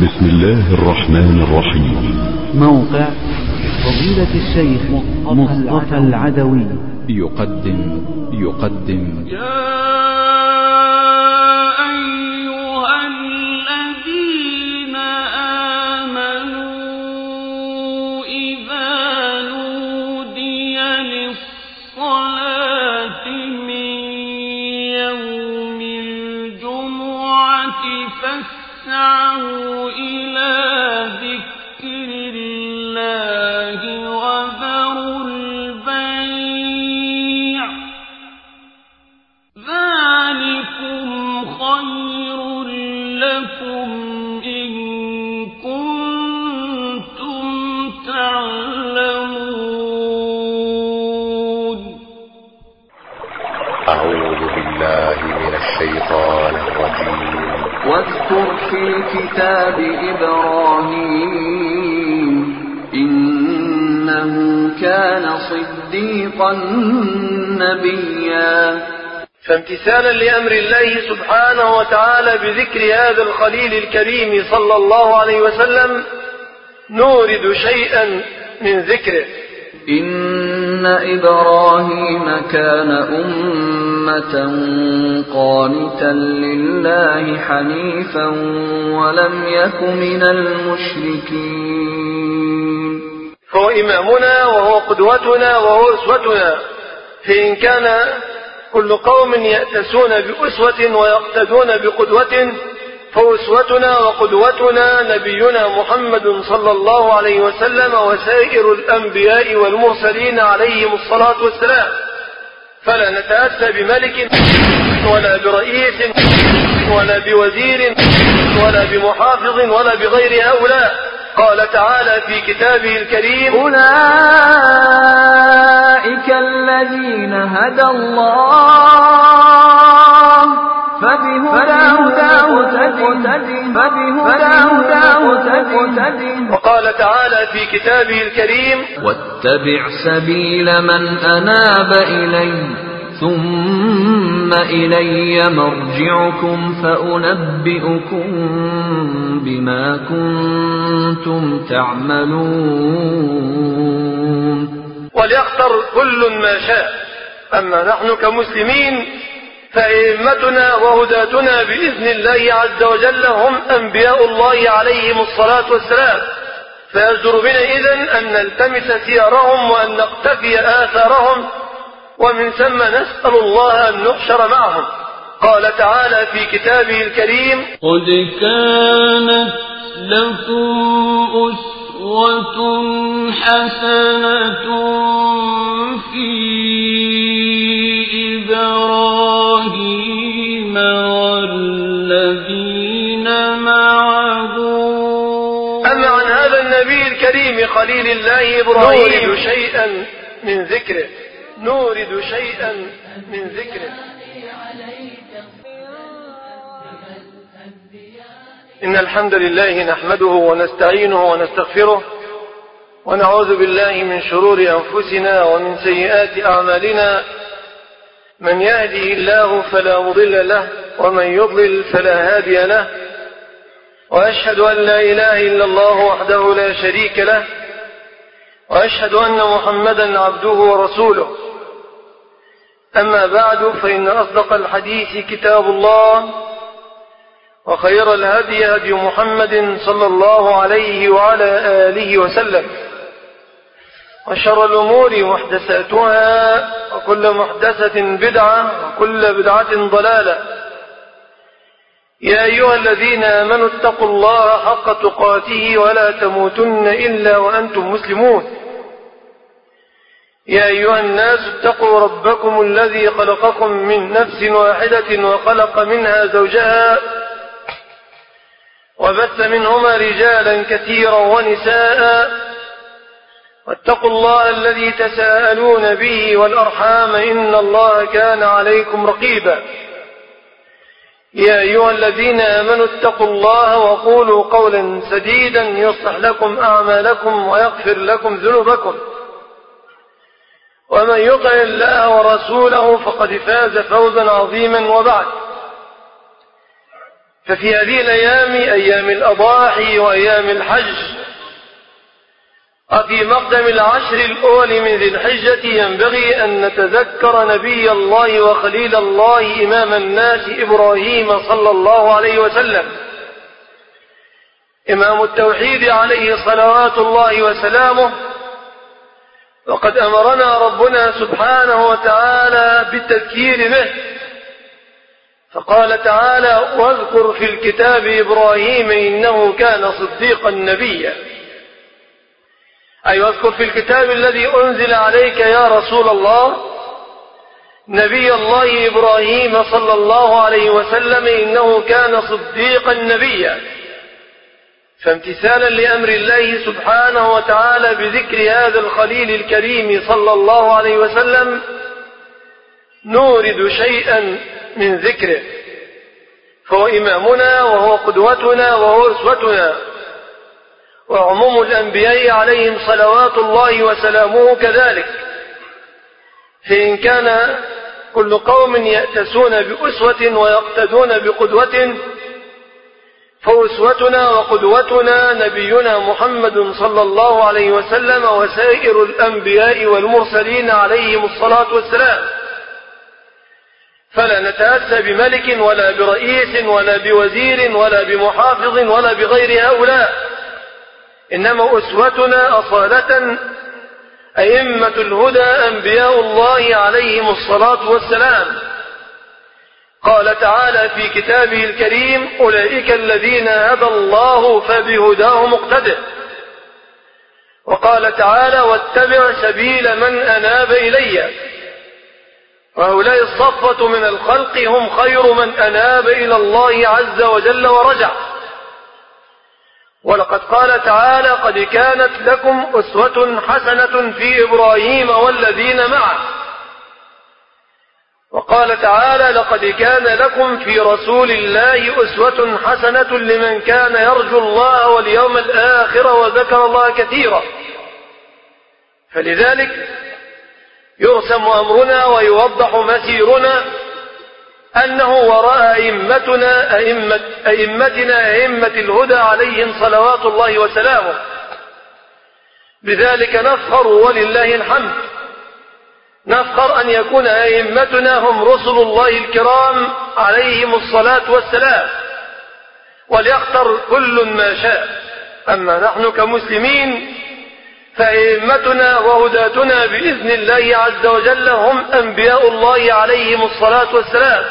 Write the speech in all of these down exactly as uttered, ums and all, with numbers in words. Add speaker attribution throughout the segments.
Speaker 1: بسم الله الرحمن الرحيم.
Speaker 2: موقع فضيلة الشيخ مصطفى العدوي
Speaker 3: يقدم يقدم
Speaker 4: يا أيها الذين آمنوا إذا نودي للصلاة من يوم الجمعة فاسعوا إلى ذكر الله وذروا البيع ذلكم خير لكم إن كنتم تعلمون.
Speaker 5: أعوذ بالله من الشيطان الرجيم.
Speaker 6: واذكر في الكتاب إبراهيم إنه كان صديقا نبيا.
Speaker 7: فامتثالا لأمر الله سبحانه وتعالى بذكر هذا الخليل الكريم صلى الله عليه وسلم نورد شيئا من ذكره.
Speaker 6: إن إبراهيم كان أمة قانتا لله حنيفا ولم يك من المشركين.
Speaker 7: هو إمامنا وهو قدوتنا وهو أسوتنا، فإن كان كل قوم يأتسون بأسوة ويقتدون بقدوة فأسوتنا وقدوتنا نبينا محمد صلى الله عليه وسلم وسائر الأنبياء والمرسلين عليهم الصلاة والسلام. فلا نتأسى بملك ولا برئيس ولا بوزير ولا بمحافظ ولا بغير هؤلاء. قال تعالى في كتابه الكريم:
Speaker 6: أولئك الذين هدى الله فبهداه مقتده.
Speaker 7: وقال تعالى في كتابه الكريم:
Speaker 6: واتبع سبيل من أناب إلي ثم إلي مرجعكم فأنبئكم بما كنتم تعملون.
Speaker 7: وليختر كل ما شاء. أما نحن كمسلمين فأئمتنا وهداتنا بإذن الله عز وجل هم أنبياء الله عليهم الصلاة والسلام، فيجدر بنا إذن أن نلتمس سيرهم وأن نقتفي آثارهم، ومن ثم نسأل الله أن نحشر معهم. قال تعالى في كتابه الكريم:
Speaker 4: قد كانت لكم أسوة حسنة في إبراهيم والذين معه.
Speaker 7: أما عن هذا النبي الكريم خليل الله إبراهيم نورد شيئا من ذكره نورد شيئا من ذكره إن الحمد لله نحمده ونستعينه ونستغفره ونعوذ بالله من شرور أنفسنا ومن سيئات أعمالنا. من يهده الله فلا مضل له ومن يضلل فلا هادي له، وأشهد أن لا إله إلا الله وحده لا شريك له، وأشهد أن محمدا عبده ورسوله. أما بعد، فإن أصدق الحديث كتاب الله، وخير الهدي هدي محمد صلى الله عليه وعلى آله وسلم، وشر الأمور محدثاتها وكل محدثة بدعة وكل بدعة ضلالة. يا أيها الذين آمنوا اتقوا الله حق تقاته ولا تموتن إلا وأنتم مسلمون. يا أيها الناس اتقوا ربكم الذي خلقكم من نفس واحدة وخلق منها زوجها وبث منهما رجالا كثيرا ونساء، واتقوا الله الذي تساءلون به والأرحام إن الله كان عليكم رقيبا. يا أيها الذين آمنوا اتقوا الله وقولوا قولا سديدا يصلح لكم أعمالكم ويغفر لكم ذنوبكم، ومن يطع الله ورسوله فقد فاز فوزا عظيما. وبعد، ففي هذه الأيام أيام الأضاحي وأيام الحج وفي مقدم العشر الأول من ذي الحجة ينبغي أن نتذكر نبي الله وخليل الله إمام الناس إبراهيم صلى الله عليه وسلم، إمام التوحيد عليه صلوات الله وسلامه. وقد أمرنا ربنا سبحانه وتعالى بالتذكير به، فقال تعالى: واذكر في الكتاب إبراهيم إنه كان صديقا نبيا، أي واذكر في الكتاب الذي أنزل عليك يا رسول الله نبي الله إبراهيم صلى الله عليه وسلم إنه كان صديقا نبيا. فامتثالا لأمر الله سبحانه وتعالى بذكر هذا الخليل الكريم صلى الله عليه وسلم نورد شيئا من ذكره، فهو إمامنا وهو قدوتنا وهو أسوتنا، وعموم الأنبياء عليهم صلوات الله وسلامه كذلك. فإن كان كل قوم يأتسون بأسوة ويقتدون بقدوة، فأسوتنا وقدوتنا نبينا محمد صلى الله عليه وسلم وسائر الأنبياء والمرسلين عليهم الصلاة والسلام. فلا نتأسى بملك ولا برئيس ولا بوزير ولا بمحافظ ولا بغير هؤلاء، إنما أسوتنا أصالة أئمة الهدى أنبياء الله عليهم الصلاة والسلام. قال تعالى في كتابه الكريم: أولئك الذين هدى الله فبهداه مقتدئ. وقال تعالى: واتبع سبيل من أناب إلي. وهؤلاء الصفة من الخلق هم خير من أناب إلى الله عز وجل ورجع. ولقد قال تعالى: قد كانت لكم أسوة حسنة في إبراهيم والذين معه. وقال تعالى: لقد كان لكم في رسول الله أسوة حسنة لمن كان يرجو الله واليوم الآخر وذكر الله كثيرا. فلذلك يرسم أمرنا ويوضح مسيرنا أنه وراء أئمتنا أئمة أئمتنا أئمة الهدى عليهم صلوات الله وسلامه. بذلك نفخر ولله الحمد، نفخر أن يكون أئمتنا هم رسل الله الكرام عليهم الصلاة والسلام، وليختر كل ما شاء. أما نحن كمسلمين فأئمتنا وهداتنا بإذن الله عز وجل هم أنبياء الله عليهم الصلاة والسلام،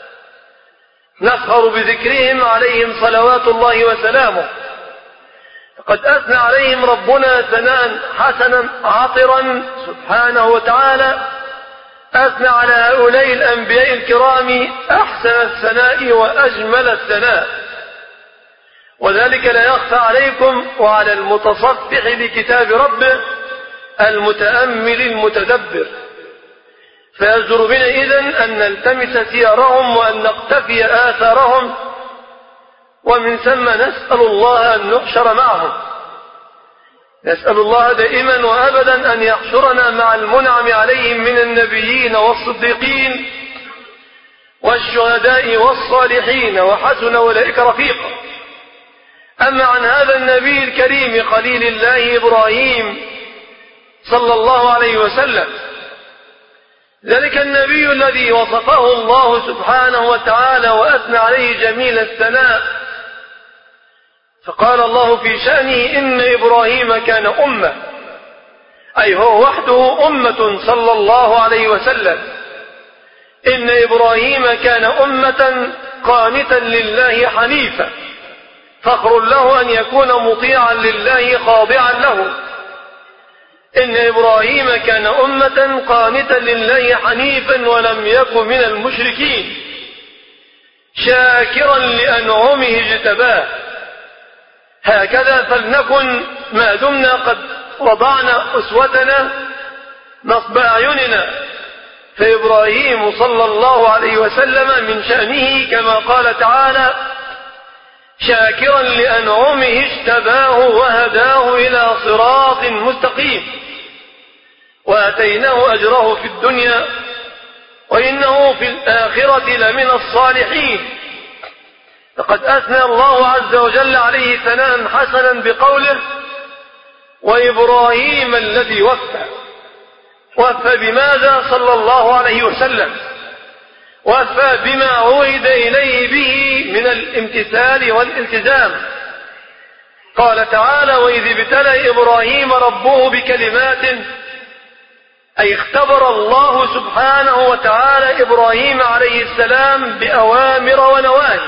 Speaker 7: نفخر بذكرهم عليهم صلوات الله وسلامه. قد أثنى عليهم ربنا ثناء حسنا عطرا سبحانه وتعالى، أثنى على هؤلاء الأنبياء الكرام أحسن الثناء وأجمل الثناء، وذلك لا يخفى عليكم وعلى المتصفح لكتاب ربه المتأمل المتدبر. فيجدر بنا إذن أن نلتمس سيرهم وأن نقتفي آثارهم، ومن ثم نسأل الله أن نحشر معهم. نسأل الله دائما وأبدا أن يحشرنا مع المنعم عليهم من النبيين والصديقين والشهداء والصالحين وحسن أولئك رفيقا. أما عن هذا النبي الكريم خليل الله إبراهيم صلى الله عليه وسلم، ذلك النبي الذي وصفه الله سبحانه وتعالى وأثنى عليه جميل الثناء، فقال الله في شأنه: إن إبراهيم كان أمة، أي هو وحده أمة صلى الله عليه وسلم. إن إبراهيم كان أمة قانتا لله حنيفا، فخر له أن يكون مطيعا لله خاضعا له. إن إبراهيم كان أمة قانتا لله حنيفا ولم يكن من المشركين، شاكرا لأنعمه اجتباه. هكذا فلنكن ما دمنا قد وضعنا أسوتنا نصب أعيننا. فإبراهيم صلى الله عليه وسلم من شأنه كما قال تعالى: شاكرا لأنعمه اجتباه وهداه إلى صراط مستقيم، وآتيناه أجره في الدنيا وإنه في الآخرة لمن الصالحين. لقد أثنى الله عز وجل عليه ثناء حسنا بقوله: وإبراهيم الذي وفى. وفى بماذا صلى الله عليه وسلم؟ وفى بما عهد إليه به من الامتثال والالتزام. قال تعالى: وإذ ابتلى إبراهيم ربه بكلمات، أي اختبر الله سبحانه وتعالى إبراهيم عليه السلام بأوامر ونواهي.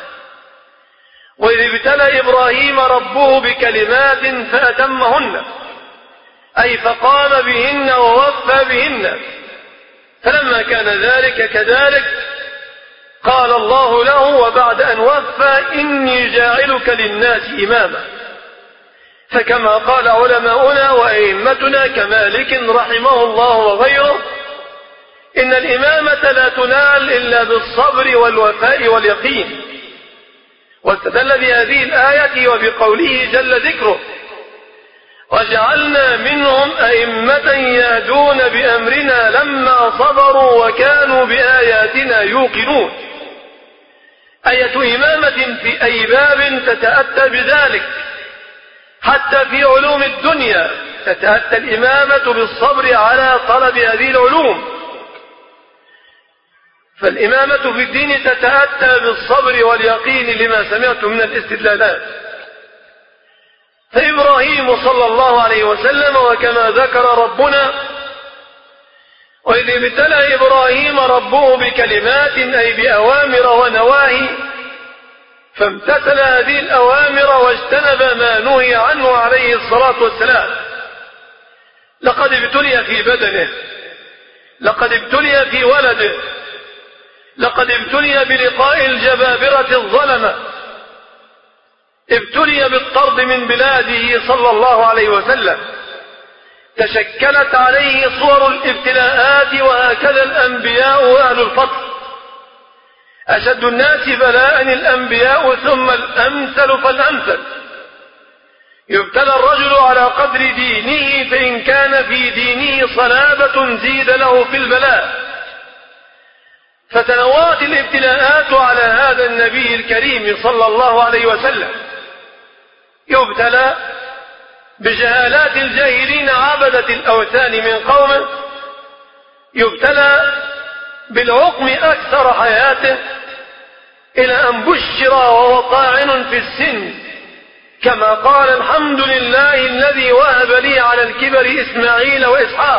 Speaker 7: وإذ ابتلى إبراهيم ربه بكلمات فأتمهن، أي فقام بهن ووفى بهن. فلما كان ذلك كذلك قال الله له وبعد أن وفى: إني جاعلك للناس إماما. فكما قال علماؤنا وأئمتنا كمالك رحمه الله وغيره: إن الإمامة لا تنال إلا بالصبر والوفاء واليقين. واستدل بهذه الآية وبقوله جل ذكره: وجعلنا منهم أئمة يهدون بأمرنا لما صبروا وكانوا بآياتنا يوقنون. آية إمامة في أي باب تتأتى بذلك، حتى في علوم الدنيا تتأتى الإمامة بالصبر على طلب هذه العلوم. فالإمامة في الدين تتأتى بالصبر واليقين لما سمعت من الاستدلالات. فإبراهيم صلى الله عليه وسلم وكما ذكر ربنا: وإذ ابتلى إبراهيم ربه بكلمات، أي بأوامر ونواهي، فامتثل هذه الأوامر واجتنب ما نهي عنه عليه الصلاة والسلام. لقد ابتلي في بدنه، لقد ابتلي في ولده، لقد ابتلي بلقاء الجبابرة الظلمة، ابتلي بالطرد من بلاده صلى الله عليه وسلم. تشكلت عليه صور الابتلاءات، وهكذا الأنبياء وأهل الفضل. أشد الناس بلاء الأنبياء ثم الأمثل فالأمثل. يبتلى الرجل على قدر دينه، فإن كان في دينه صلابة زيد له في البلاء. فتنوعت الابتلاءات على هذا النبي الكريم صلى الله عليه وسلم. يبتلى بجهالات الجاهلين عبدة الأوثان من قومه، يبتلى بالعقم أكثر حياته، إلى أن بشر وهو طاعن في السن، كما قال: الحمد لله الذي وهب لي على الكبر إسماعيل وإسحاق.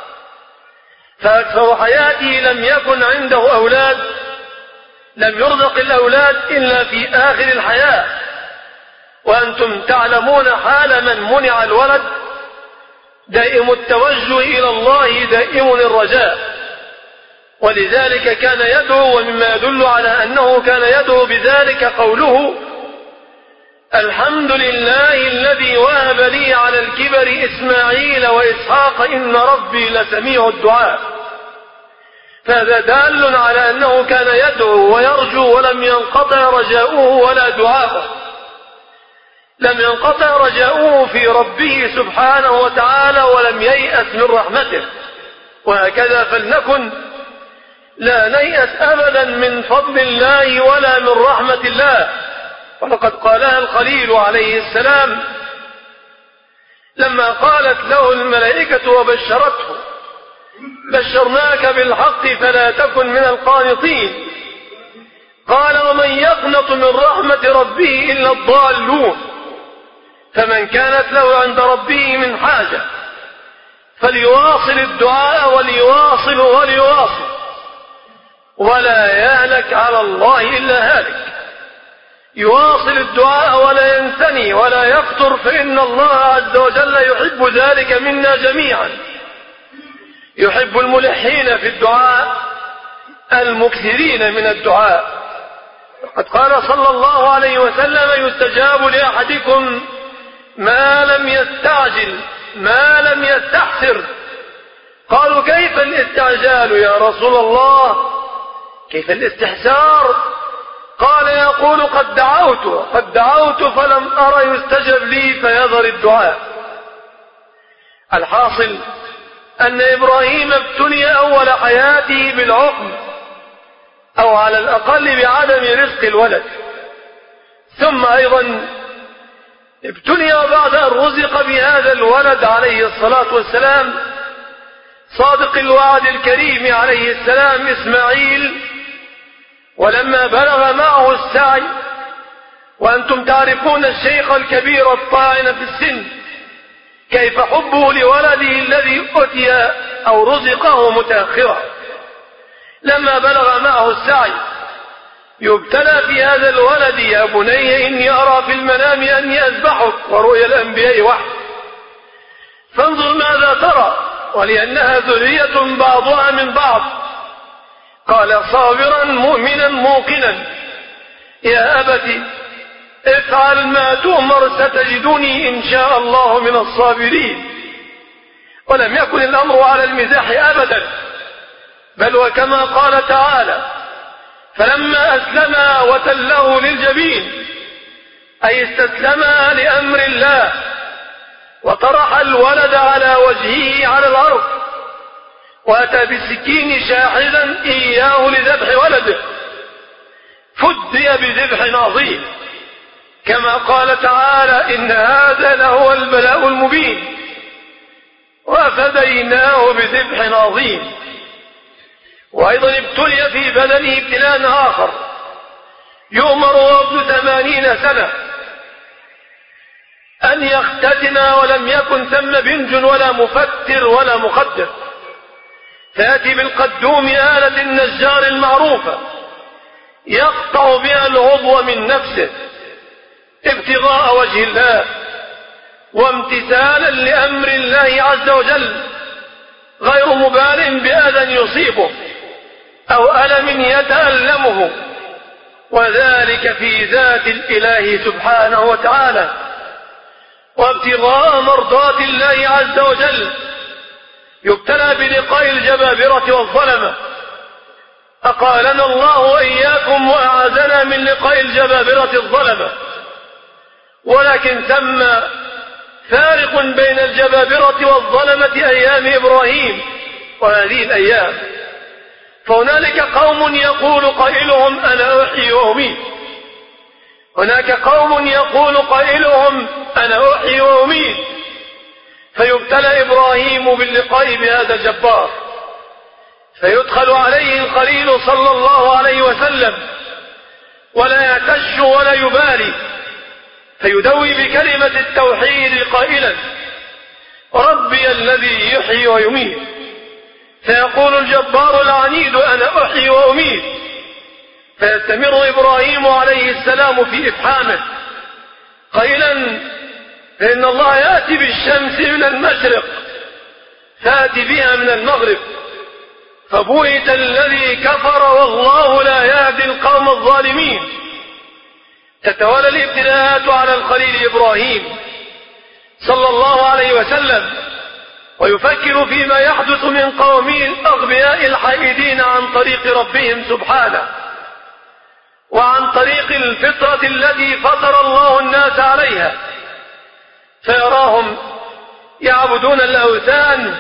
Speaker 7: فأكثر حياته لم يكن عنده أولاد، لم يرزق الأولاد إلا في آخر الحياة. وأنتم تعلمون حال من منع الولد، دائم التوجه إلى الله، دائم الرجاء. ولذلك كان يدعو، ومما يدل على أنه كان يدعو بذلك قوله: الحمد لله الذي وهب لي على الكبر إسماعيل وإسحاق إن ربي لسميع الدعاء. فهذا دال على أنه كان يدعو ويرجو، ولم ينقطع رجاؤه ولا دعاؤه، لم ينقطع رجاؤه في ربه سبحانه وتعالى، ولم ييأس من رحمته. وهكذا فلنكن لا نيأس أبدا من فضل الله ولا من رحمة الله. ولقد قالها الخليل عليه السلام لما قالت له الملائكة وبشرته: بشرناك بالحق فلا تكن من القانطين. قال: ومن يقنط من رحمة ربه إلا الضالون. فمن كانت له عند ربه من حاجة فليواصل الدعاء، وليواصل وليواصل، ولا يهلك على الله إلا هالك. يواصل الدعاء ولا ينثني ولا يفتر، فإن الله عز وجل يحب ذلك منا جميعا. يحب الملحين في الدعاء، المكثرين من الدعاء. قد قال صلى الله عليه وسلم: يستجاب لأحدكم ما لم يستعجل، ما لم يستحسر. قالوا: كيف الاستعجال يا رسول الله؟ كيف الاستحسار؟ قال: يقول: قد دعوت قد دعوت فلم أرى يستجب لي، فيظهر الدعاء. الحاصل أن إبراهيم ابتلي أول حياته بالعقم، أو على الأقل بعدم رزق الولد. ثم أيضا ابتلي بعد أن رزق بهذا الولد عليه الصلاة والسلام صادق الوعد الكريم عليه السلام إسماعيل، ولما بلغ معه السعي، وأنتم تعرفون الشيخ الكبير الطاعن في السن كيف حبه لولده الذي أتي أو رزقه متأخرا، لما بلغ معه السعي يبتلى في هذا الولد: يا بني إني أرى في المنام أني أذبحك، ورؤيا الأنبياء وحي، فانظر ماذا ترى، ولأنها ذرية بعضها من بعض. قال صابرا مؤمنا موقنا: يا أبت افعل ما تؤمر ستجدني إن شاء الله من الصابرين. ولم يكن الأمر على المزاح أبدا، بل وكما قال تعالى: فلما أسلما وتله للجبين، أي استسلما لأمر الله، وطرح الولد على وجهه على الأرض، وأتى بالسكين شاحذا إياه لذبح ولده، فدي بذبح عظيم، كما قال تعالى: إن هذا لهو البلاء المبين، وفديناه بذبح عظيم. وأيضا ابتلي في بدنه ابتلاء آخر، يؤمر وابن ثمانين سنة أن يختتن، ولم يكن ثم بنج ولا مفتر ولا مخدر، فيأتي بالقدوم آلة النجار المعروفة يقطع بها العضو من نفسه ابتغاء وجه الله وامتثالا لأمر الله عز وجل، غير مبال بأذى يصيبه أو ألم يتألمه، وذلك في ذات الإله سبحانه وتعالى، وابتغاء مرضات الله عز وجل. يبتلى بلقاء الجبابرة والظلمة، أقالنا الله وإياكم وأعاذنا من لقاء الجبابرة الظلمة. ولكن ثم فارق بين الجبابرة والظلمة أيام إبراهيم وهذه الأيام، فهنالك قوم يقول قائلهم: أنا أحيي وأميت، هناك قوم يقول قائلهم: أنا أحيي وأميت، فيبتلى إبراهيم باللقاء بهذا الجبار، فيدخل عليه الخليل صلى الله عليه وسلم ولا يتش ولا يبالي، فيدوي بكلمة التوحيد قائلا: ربي الذي يحيي ويميت. فيقول الجبار العنيد: أنا أحيي وأميت. فيستمر إبراهيم عليه السلام في إفحامه قائلا: إن الله يأتي بالشمس من المشرق فأتي بها من المغرب، فبهت الذي كفر والله لا يهدي القوم الظالمين. تتوالى الابتلاءات على الخليل إبراهيم صلى الله عليه وسلم، ويفكر فيما يحدث من قومه الأغبياء الحائدين عن طريق ربهم سبحانه، وعن طريق الفطرة التي فطر الله الناس عليها، فيراهم يعبدون الأوثان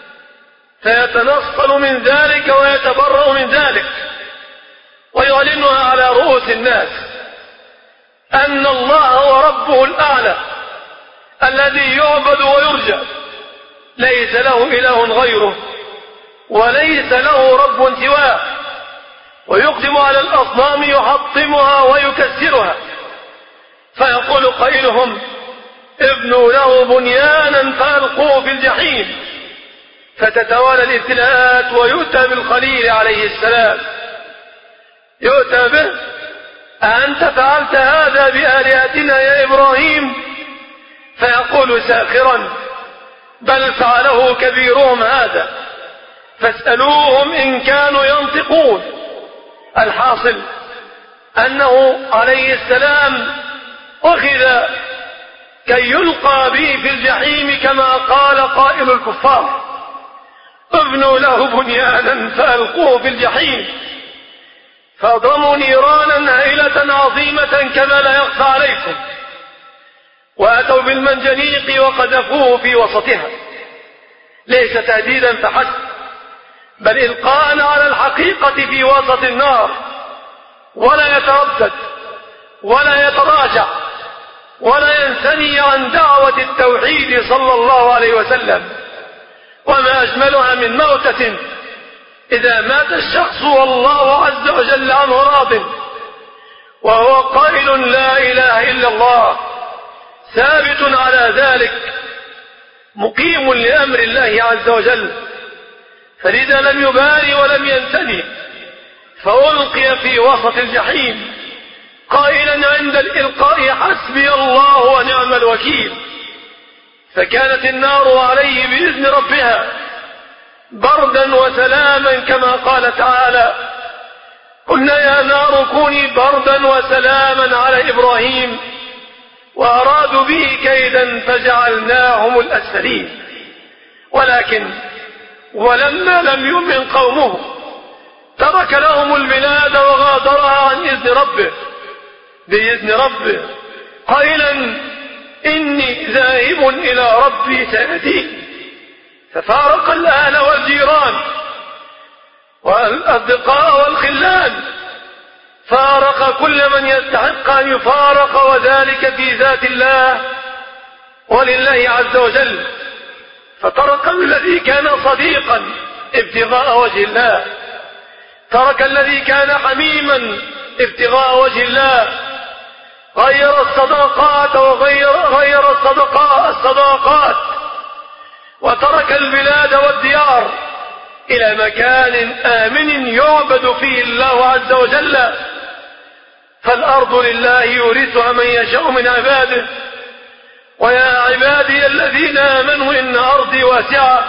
Speaker 7: فيتنصل من ذلك ويتبرأ من ذلك، ويعلنها على رؤوس الناس أن الله هو ربه الأعلى الذي يعبد ويرجى، ليس له إله غيره وليس له رب سواه، ويقدم على الأصنام يحطمها ويكسرها. فيقول قائلهم: ابنوا له بنيانا فألقوه في الجحيم. فتتوالى الابتلاءات، ويؤتى بالخليل عليه السلام، يؤتى به: أأنت فعلت هذا بآلهتنا يا إبراهيم؟ فيقول ساخرا: بل فعله كبيرهم هذا فاسألوهم إن كانوا ينطقون. الحاصل أنه عليه السلام أخذ كي يلقى به في الجحيم، كما قال قائل الكفار: ابنوا له بنيانا فألقوه في الجحيم. فأضرموا نيرانا هائلة عظيمة كما لا يخفى عليكم، وأتوا بالمنجنيق وقذفوه في وسطها، ليس تهديدا فحسب، بل إلقاء على الحقيقة في وسط النار، ولا يتردد ولا يتراجع ولا ينثني عن دعوة التوحيد صلى الله عليه وسلم. وما أجملها من موتة إذا مات الشخص والله عز وجل عنه راض وهو قائل لا إله إلا الله ثابت على ذلك مقيم لأمر الله عز وجل، فلذا لم يبالي ولم ينتني فألقي في وسط الجحيم قائلا عند الإلقاء حسبي الله ونعم الوكيل. فكانت النار عليه بإذن ربها بردا وسلاما كما قال تعالى قلنا يا نار كوني بردا وسلاما على إبراهيم وأرادوا به كيدا فجعلناهم الأسفلين. ولكن ولما لم يؤمن قومه ترك لهم البلاد وغادرها عن إذن ربه بإذن ربه قائلا إني ذاهب إلى ربي سيهدين. ففارق الأهل والجيران والأصدقاء والخلان، فارق كل من يستحق أن يفارق، وذلك في ذات الله ولله عز وجل. فترك الذي كان صديقا ابتغاء وجه الله، ترك الذي كان حميما ابتغاء وجه الله، غير الصداقات وغير غير الصدقاء الصداقات، وترك البلاد والديار إلى مكان آمن يعبد فيه الله عز وجل. فالأرض لله يورثها من يشاء من عباده، ويا عبادي الذين آمنوا إن أرضي واسعة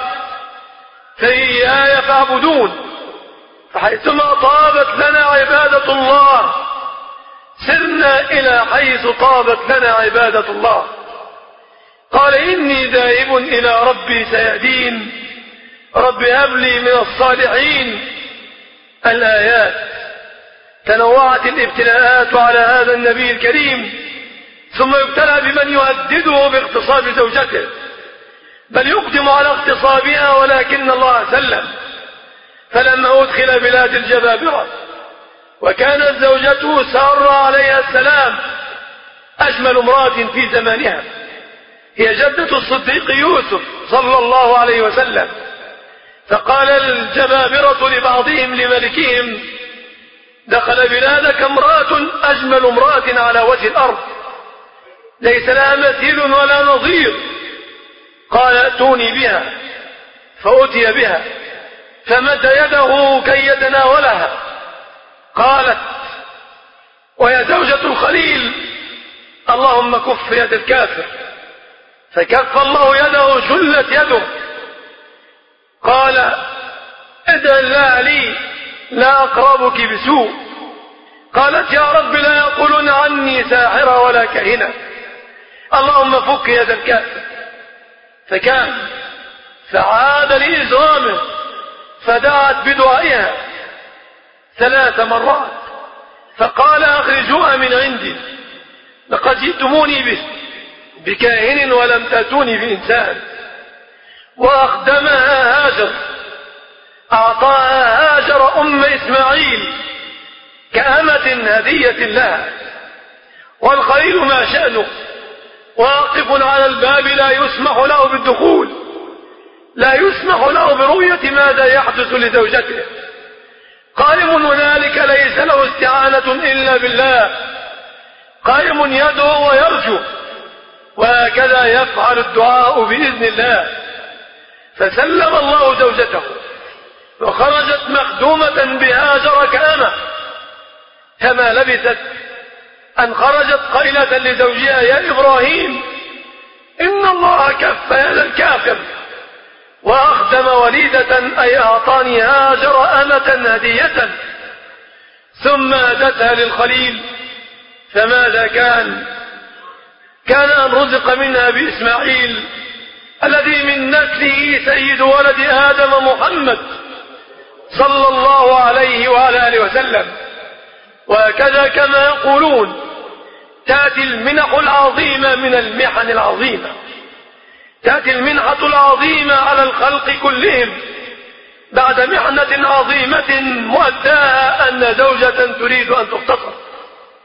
Speaker 7: فإياي فاعبدون. فحيثما طابت لنا عبادة الله سرنا إلى حيث طابت لنا عبادة الله. قال إني ذاهب إلى ربي سيهدين، رب هب لي من الصالحين. الآيات تنوعت الابتلاءات على هذا النبي الكريم، ثم يبتلى بمن يهدده باغتصاب زوجته، بل يقدم على اغتصابها، ولكن الله سلم. فلما أدخل بلاد الجبابرة وكانت زوجته سارة عليها السلام أجمل امرأة في زمانها، هي جدة الصديق يوسف صلى الله عليه وسلم. فقال الجبابرة لبعضهم لملكهم دخل بلادك امرأة أجمل امرأة على وجه الأرض ليس لها مثيل ولا نظير. قال ائتوني بها، فأتي بها فمد يده كي يتناولها. قالت ويا زوجة الخليل اللهم كف يد الكافر، فكف الله يده شلت يده. قال ادع الله لي لا أقربك بسوء. قالت يا رب لا يقولون عني ساحرة ولا كهنة، اللهم فك يد الكافر. فكان فعاد لإزرامه فدعت بدعائها ثلاث مرات، فقال أخرجوها من عندي، لقد جئتموني به بكاهن ولم تأتوني بإنسان. وأخدمها هاجر، أعطاها هاجر أم إسماعيل كأمة هدية لها. والخليل ما شأنه واقف على الباب لا يسمح له بالدخول، لا يسمح له برؤية ماذا يحدث لزوجته. قائم هنالك ليس له استعانة إلا بالله، قائم يدعو ويرجو، وهكذا يفعل الدعاء بإذن الله. فسلم الله زوجته وخرجت مخدومة بهاجر كأمة، كما لبثت أن خرجت قائلة لزوجها يا إبراهيم إن الله كف يد الكافر وأخدم وليدة، أي أعطاني هاجر أمة هدية. ثم أدتها للخليل، فماذا كان؟ كان أن رزق منها بإسماعيل الذي من نسله سيد ولد آدم محمد صلى الله عليه وعلى آله وسلم. وهكذا كما يقولون تأتي المنح العظيمة من المحن العظيمة، تأتي المنحة العظيمة على الخلق كلهم بعد محنة عظيمة مؤداها أن زوجة تريد أن تختصر،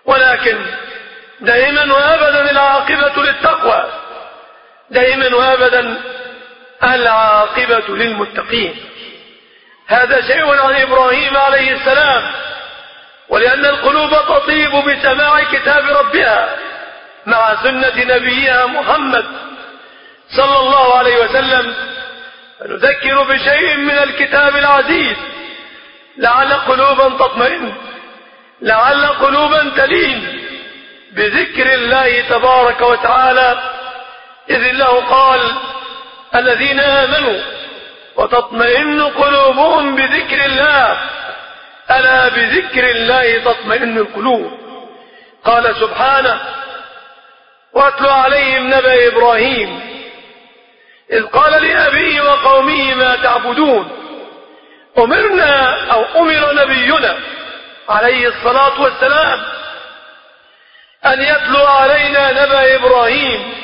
Speaker 7: ولكن دائما وأبدا العاقبة للتقوى، دائما وأبدا العاقبة للمتقين. هذا شيء عن إبراهيم عليه السلام، ولأن القلوب تطيب بسماع كتاب ربها مع سنة نبيها محمد صلى الله عليه وسلم، فنذكر بشيء من الكتاب العزيز لعل قلوبا تطمئن، لعل قلوبا تلين بذكر الله تبارك وتعالى، إذ الله قال: الذين آمنوا وتطمئن قلوبهم بذكر الله، ألا بذكر الله تطمئن القلوب. قال سبحانه: واتل عليهم نبأ إبراهيم إذ قال لأبيه وقومه ما تعبدون. أمرنا أو أمر نبينا عليه الصلاة والسلام أن يتلو علينا نبأ إبراهيم.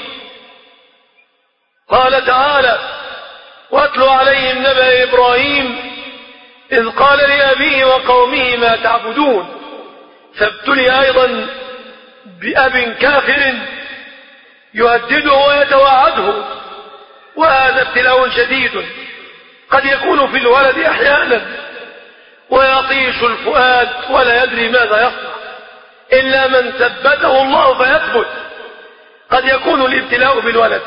Speaker 7: قال تعالى: واتل عليهم نبأ إبراهيم إذ قال لأبيه وقومه ما تعبدون. فابتلي أيضا بأب كافر يهدده ويتوعده، وهذا ابتلاء شديد قد يكون في الولد أحيانا ويطيش الفؤاد ولا يدري ماذا يصنع إلا من ثبته الله فيثبت. قد يكون الابتلاء بالولد،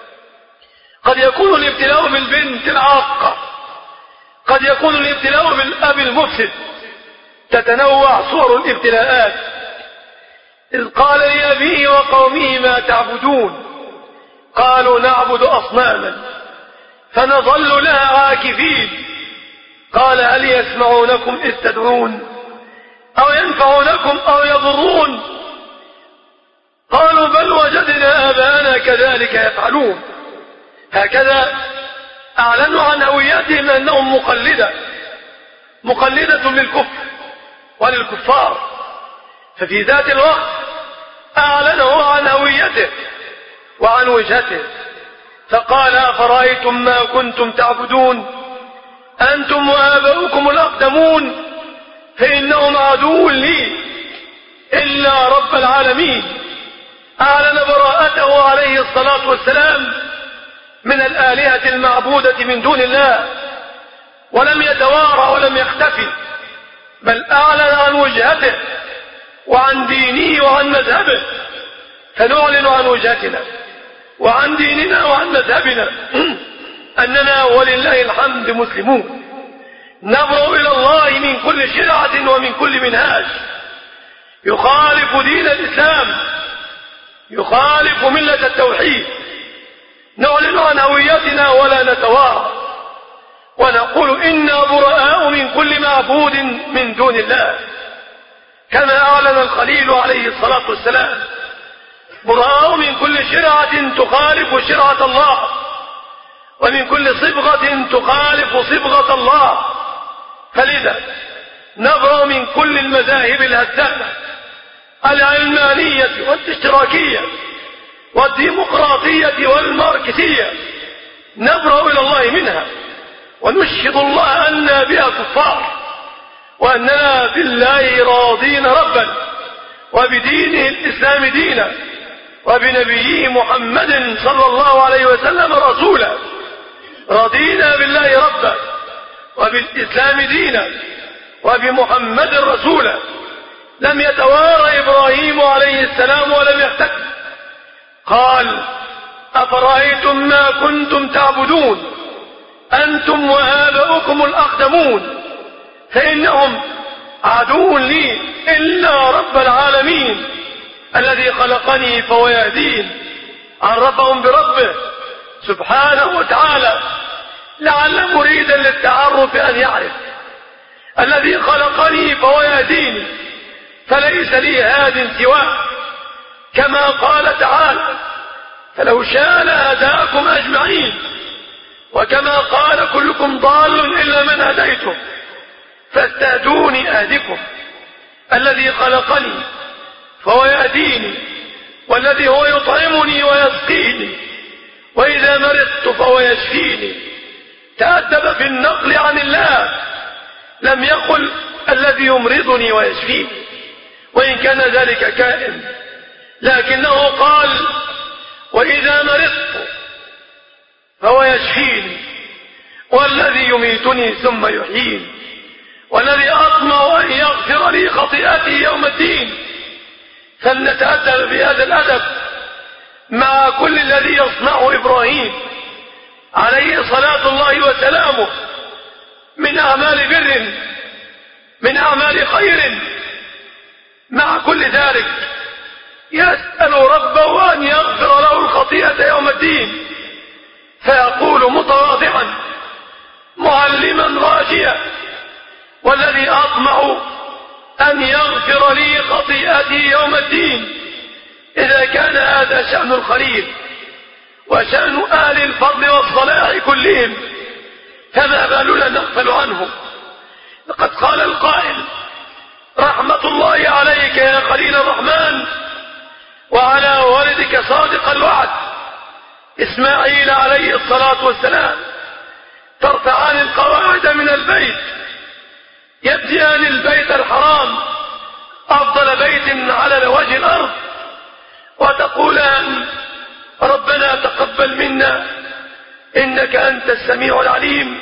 Speaker 7: قد يكون الابتلاء بالبنت العاقة، قد يكون الابتلاء بالأب المفسد، تتنوع صور الابتلاءات. إذ قال لأبيه وقومه ما تعبدون قالوا نعبد أصناما فنظل لها عاكفين. قال: هل يسمعونكم إذ تدعون أو ينفعونكم أو يضرون؟ قالوا: بل وجدنا آباءنا كذلك يفعلون. هكذا أعلنوا عن هويتهم أنهم مقلدة مقلدة للكفر وللكفار، ففي ذات الوقت أعلنوا عن هويته وعن وجهته، فقال: أفرأيتم ما كنتم تعبدون أنتم وآباؤكم الأقدمون فإنهم عدو لي إلا رب العالمين. أعلن براءته عليه الصلاة والسلام من الآلهة المعبودة من دون الله، ولم يتوارى ولم يختفي، بل أعلن عن وجهته وعن دينه وعن مذهبه. فنعلن عن وجهتنا وعن ديننا وعن مذهبنا أننا ولله الحمد مسلمون، نبرأ إلى الله من كل شرعة ومن كل منهاج يخالف دين الإسلام، يخالف ملة التوحيد. نعلن عن هويتنا ولا نتوارى، ونقول إنا براء من كل معبود من دون الله، كما أعلن الخليل عليه الصلاة والسلام: براء من كل شرعة تخالف شرعة الله، ومن كل صبغة تخالف صبغة الله. فلذا نبرأ من كل المذاهب الهدامة العلمانية والاشتراكية والديمقراطية والماركسية، نبرأ إلى الله منها ونشهد الله أننا بها كفار، وأننا بالله راضين ربا، وبدينه الإسلام دينا، وبنبيه محمد صلى الله عليه وسلم رسولا. رضينا بالله ربا وبالإسلام دينا وبمحمد رسولا. لم يتوارى إبراهيم عليه السلام ولم يختفي، قال: أفرأيتم ما كنتم تعبدون أنتم وآباؤكم الأقدمون فإنهم عدو لي إلا رب العالمين الذي خلقني فهو يهدين. عرفهم بربه سبحانه وتعالى لعل مريدا للتعرف أن يعرف: الذي خلقني فهو يهديني فليس لي هاد سواه، كما قال تعالى: فلو شاء لهداكم أجمعين، وكما قال: كلكم ضال إلا من هديته فاستهدوني أهدكم. الذي خلقني فهو يهديني، والذي هو يطعمني ويسقيني، وإذا مرضت فهو يشفيني. تأدب في النقل عن الله، لم يقل الذي يمرضني ويشفيني، وإن كان ذلك كائن، لكنه قال وإذا مرضت فهو يشفيني، والذي يميتني ثم يحييني، والذي أطمع أن يغفر لي خطيئتي يوم الدين. فلنتأدب بهذا الأدب مع كل الذي يصنعه إبراهيم عليه صلاة الله وسلامه من أعمال بر، من أعمال خير. مع كل ذلك يسأل ربه أن يغفر له الخطيئة يوم الدين، فيقول متواضعا معلما راجيا والذي أطمع أن يغفر لي خطيئتي يوم الدين. إذا كان هذا شأن الخليل وشأن آل الفضل والصلاح كلهم، فما بالنا نغفل عنهم؟ لقد قال القائل رحمة الله عليك يا خليل الرحمن وعلى والدك صادق الوعد إسماعيل عليه الصلاة والسلام، ترفعان القواعد من البيت، يبديان البيت الحرام أفضل بيت على وجه الأرض، وتقولان ربنا تقبل منا إنك أنت السميع العليم.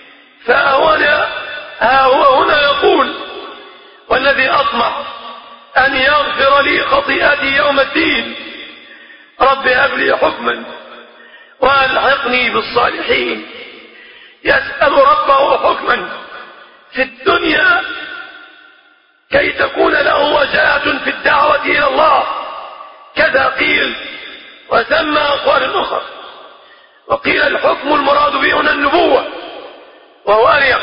Speaker 7: فهنا ها هو هنا يقول والذي أطمع أن يغفر لي خطيئتي يوم الدين رب هب لي حكما وألحقني بالصالحين. يسأل ربه حكما في الدنيا كي تكون له وجاهة في الدعوة إلى الله، كذا قيل وثم أقوال أخرى. وقيل الحكم المراد به هنا النبوة وهو أريق،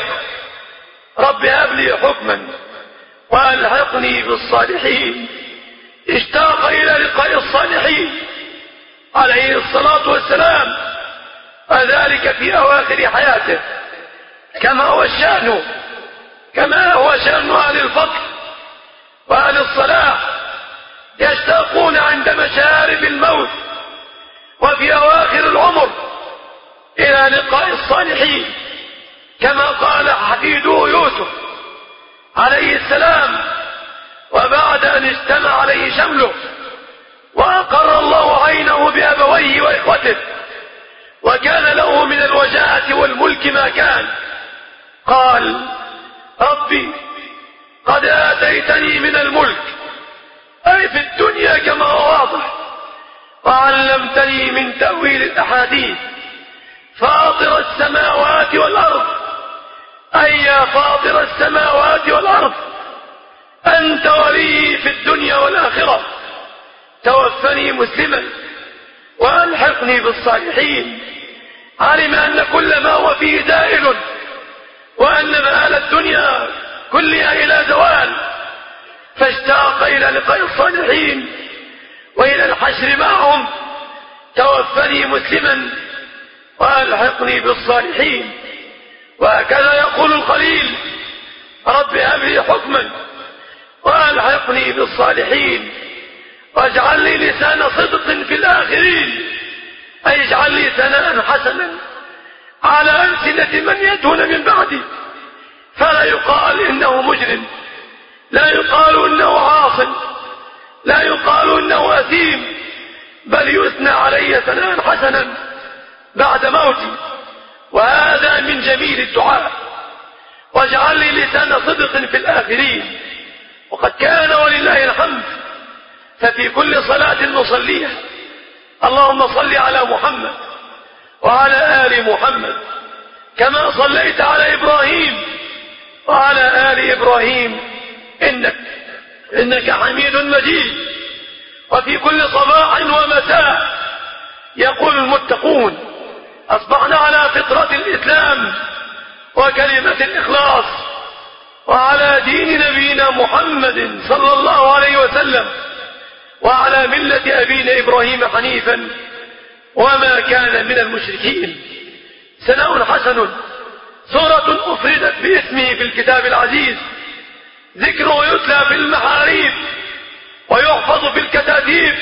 Speaker 7: رب هب لي حكما وألحقني بالصالحين. اشتاق إلى لقاء الصالحين عليه الصلاة والسلام، وذلك في أواخر حياته كما هو الشأن كما هو شأن أهل الفضل وأهل الصلاح، يشتاقون عند مشارب الموت وفي أواخر العمر إلى لقاء الصالحين، كما قال حفيده يوسف عليه السلام وبعد أن اجتمع عليه شمله وأقر الله عينه بأبويه وإخوته وكان له من الوجاهة والملك ما كان، قال ربي قد آتيتني من الملك، أي في الدنيا كما هو واضح، وعلمتني من تأويل الأحاديث، فاطر السماوات والأرض، أي يا فاطر السماوات والأرض أنت ولي في الدنيا والآخرة، توفني مسلما وألحقني بالصالحين. علم أن كل ما هو فيه زائل، وأن مآل الدنيا كلها إلى زوال، فاشتاق إلى لقاء الصالحين وإلى الحشر معهم، توفني مسلما وألحقني بالصالحين. وهكذا يقول الخليل رب هب لي حكما وألحقني بالصالحين واجعل لي لسان صدق في الآخرين، أي اجعل لي ثناء حسنا على ألسنة من يأتون من بعدي، فلا يقال إنه مجرم، لا يقال إنه عاص، لا يقال إنه أثيم، بل يثنى علي ثناء حسنا بعد موتي، وهذا من جميل الدعاء. واجعل لي لسان صدق في الآخرين. وقد كان ولله الحمد ففي كل صلاة نصليها اللهم صل على محمد وعلى آل محمد كما صليت على إبراهيم وعلى آل إبراهيم إنك, إنك حميد مجيد. وفي كل صباح ومساء يقول المتقون أصبحنا على فطرة الإسلام وكلمة الإخلاص وعلى دين نبينا محمد صلى الله عليه وسلم وعلى ملة أبينا إبراهيم حنيفا وما كان من المشركين. ثناء حسن، سورة أفردت باسمه في الكتاب العزيز، ذكره يتلى في المحاريب ويحفظ في الكتاتيب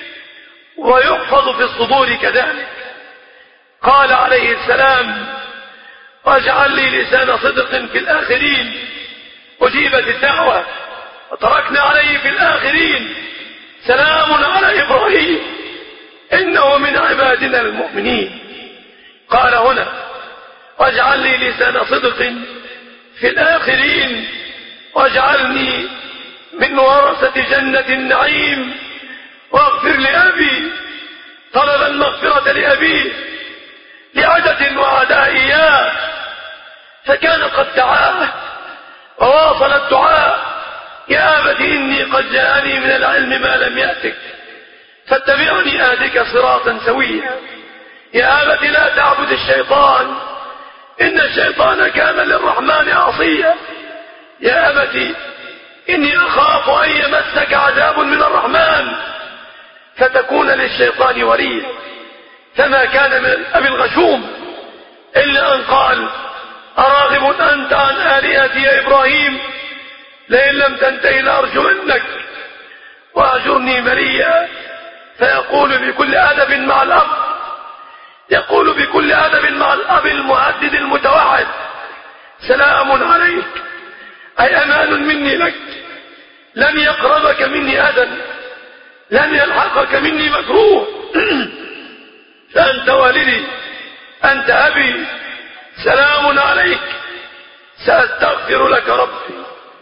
Speaker 7: ويحفظ في الصدور كذلك. قال عليه السلام واجعل لي لسان صدق في الآخرين، أجيبت الدعوة وتركنا عليه في الآخرين سلام على إبراهيم إنه من عبادنا المؤمنين. قال هنا واجعل لي لسان صدق في الآخرين واجعلني من ورثة جنة النعيم واغفر لأبي. طلب المغفرة لأبيه لعدة وعداء إياه، فكان قد دعاه وواصل الدعاء: يا أبت إني قد جاءني من العلم ما لم يأتك فاتبعني أهدك صراطا سويا. يا أبت لا تعبد الشيطان إن الشيطان كان للرحمن عصيا. يا أبت إني أخاف أن يمسك عذاب من الرحمن فتكون للشيطان وليا. فما كان من الأب الغشوم إلا أن قال: أراغب أنت عن آلهتي يا إبراهيم؟ لئن لم تنتهي لأرجمنك وأهجرني مليا. فيقول بكل أدب مع الأب يقول بكل أدب مع الأب المهدد المتوعد: سلام عليك، أي أمان مني لك، لن يقربك مني أذى، لن يلحقك مني مكروه، فأنت والدي، أنت أبي، سلام عليك، سأستغفر لك ربي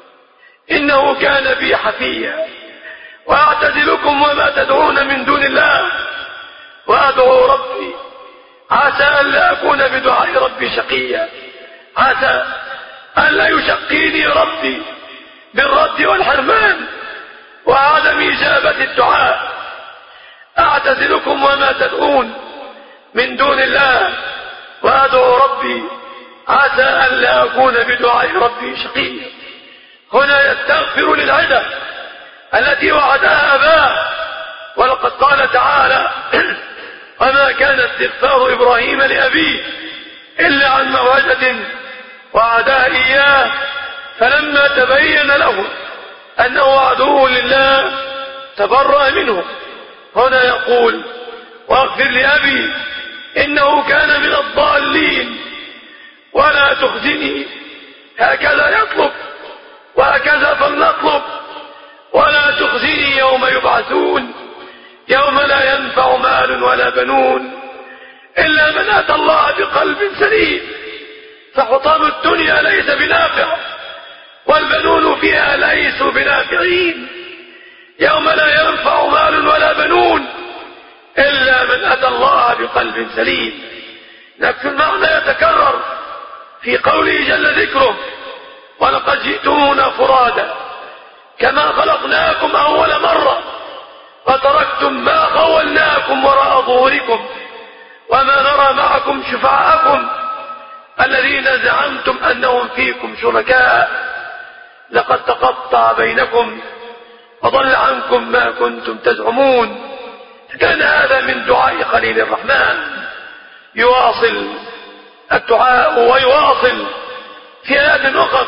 Speaker 7: إنه كان بي حفيا. وأعتزلكم وما تدعون من دون الله وأدعو ربي عسى أن لا أكون بدعاء ربي شقيا، عسى أن لا يشقيني ربي بالرد والحرمان وعدم إجابة الدعاء. أعتزلكم وما تدعون من دون الله وأدعو ربي عسى أن لا أكون بدعاء ربي شقيا. هنا يستغفر للعدة التي وعدها أباه، ولقد قال تعالى: وما كان استغفار إبراهيم لأبيه إلا عن موعدة وعدها إياه فلما تبين له أنه عدو لله تبرأ منه. هنا يقول: واغفر لأبي إنه كان من الضالين ولا تخزني. هكذا يطلب وهكذا فلنطلب: ولا تخزني يوم يبعثون يوم لا ينفع مال ولا بنون إلا من أتى الله بقلب سليم. فحطام الدنيا ليس بنافع والبنون فيها ليسوا بنافعين. يوم لا ينفع مال ولا بنون إلا من أتى الله بقلب سليم. نفس المعنى يتكرر في قوله جل ذكره: ولقد جئتمونا فرادا كما خلقناكم أول مرة وتركتم ما خولناكم وراء ظهوركم وما نرى معكم شفعاءكم الذين زعمتم أنهم فيكم شركاء لقد تقطع بينكم وضل عنكم ما كنتم تزعمون. كان هذا من دعاء خليل الرحمن. يواصل الدعاء ويواصل في آيات أخرى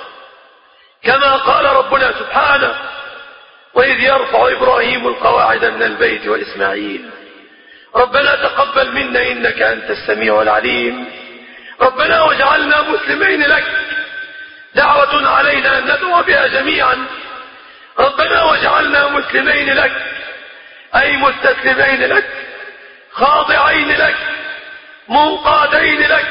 Speaker 7: كما قال ربنا سبحانه: وإذ يرفع إبراهيم القواعد من البيت وإسماعيل ربنا تقبل منا إنك أنت السميع العليم ربنا واجعلنا مسلمين لك. دعوة علينا أن ندعو بها جميعا: ربنا واجعلنا مسلمين لك، أي مستسلمين لك، خاضعين لك، منقادين لك،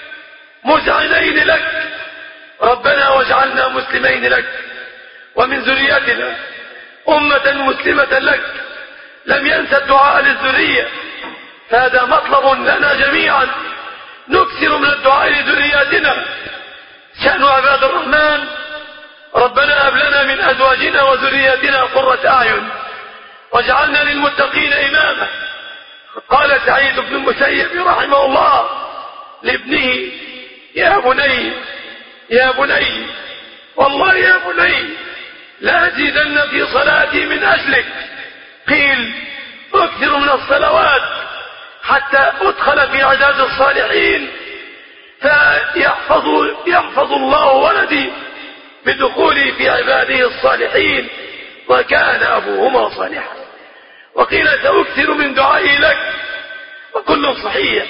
Speaker 7: مذعنين لك. ربنا واجعلنا مسلمين لك ومن ذريتنا أمة مسلمة لك. لم ينسى الدعاء للذرية، فهذا مطلب لنا جميعا. نكثر من الدعاء لذرياتنا. شأن عباد الرحمن: ربنا هب لنا من أزواجنا وذرياتنا قرة أعين واجعلنا للمتقين إماما. قال سعيد بن المسيب رحمه الله لابنه: يا بني يا بني والله يا بني لأزيدن في صلاتي من أجلك. قيل: أكثر من الصلوات حتى أدخل في عداد الصالحين فيحفظ يحفظ الله ولدي بدخولي في عباده الصالحين وكان أبوهما صالحا. وقيل: سأكثر من دعائي لك، وكل صحيح.